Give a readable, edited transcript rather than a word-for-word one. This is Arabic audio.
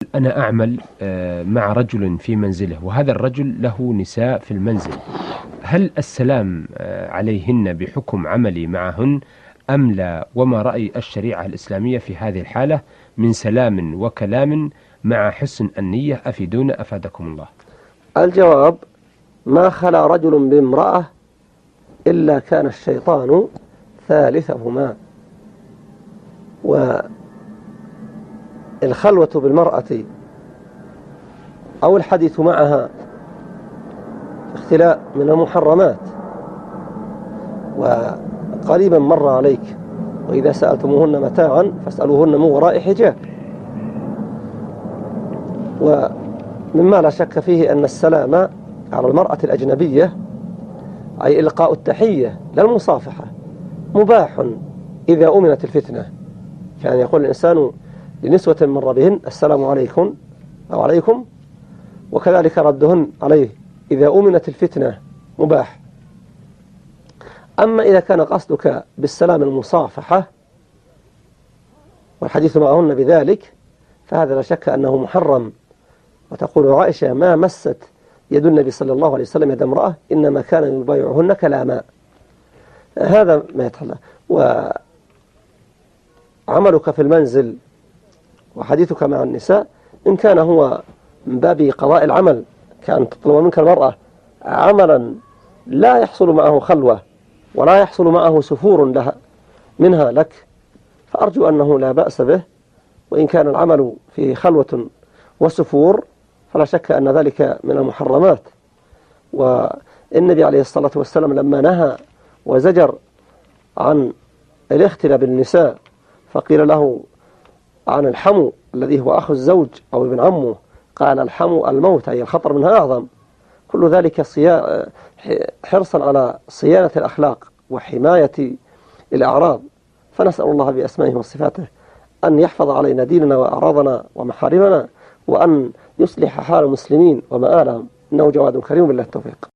أنا أعمل مع رجل في منزله، وهذا الرجل له نساء في المنزل، هل السلام عليهن بحكم عملي معهن أم لا؟ وما رأي الشريعة الإسلامية في هذه الحالة من سلام وكلام مع حسن النية؟ أفيدونا أفادكم الله. الجواب: ما خلا رجل بامرأة إلا كان الشيطان ثالثهما. والخلوة بالمرأة أو الحديث معها اختلاء من المحرمات. وقريبا مر عليك: وإذا سألتموهن متاعا فاسألوهن من وراء حجاب. ومما لا شك فيه أن السلام على المرأة الأجنبية، أي إلقاء التحية للمصافحة، مباح إذا أمنت الفتنة. كان يقول الإنسان لنسوة مر بهن: السلام عليكم أو عليكم، وكذلك ردهن عليه إذا أمنت الفتنة، مباح. أما إذا كان قصدك بالسلام المصافحة والحديث معهن بذلك، فهذا لا شك أنه محرم. وتقول عائشة: ما مست يد النبي صلى الله عليه وسلم يد امرأة إنما كان يبايعهن كلاما. هذا ما يتحلى. وعملك في المنزل وحديثك مع النساء إن كان هو من باب قضاء العمل، كان تطلب منك المرأة عملا لا يحصل معه خلوة ولا يحصل معه سفور لها منها لك، فأرجو أنه لا بأس به. وإن كان العمل في خلوة وسفور فلا شك أن ذلك من المحرمات. والنبي عليه الصلاة والسلام لما نهى وزجر عن الاختلاء بالنساء، فقيل له عن الحمو الذي هو أخو الزوج أو ابن عمه، قال: الحمو الموت، أي الخطر منها أعظم. كل ذلك حرصا على صيانة الأخلاق وحماية الأعراض. فنسأل الله بأسمائه وصفاته أن يحفظ علينا ديننا وأعراضنا ومحارمنا، وأن يصلح حال المسلمين ومآلهم، إنه جواد كريم. بالله التوفيق.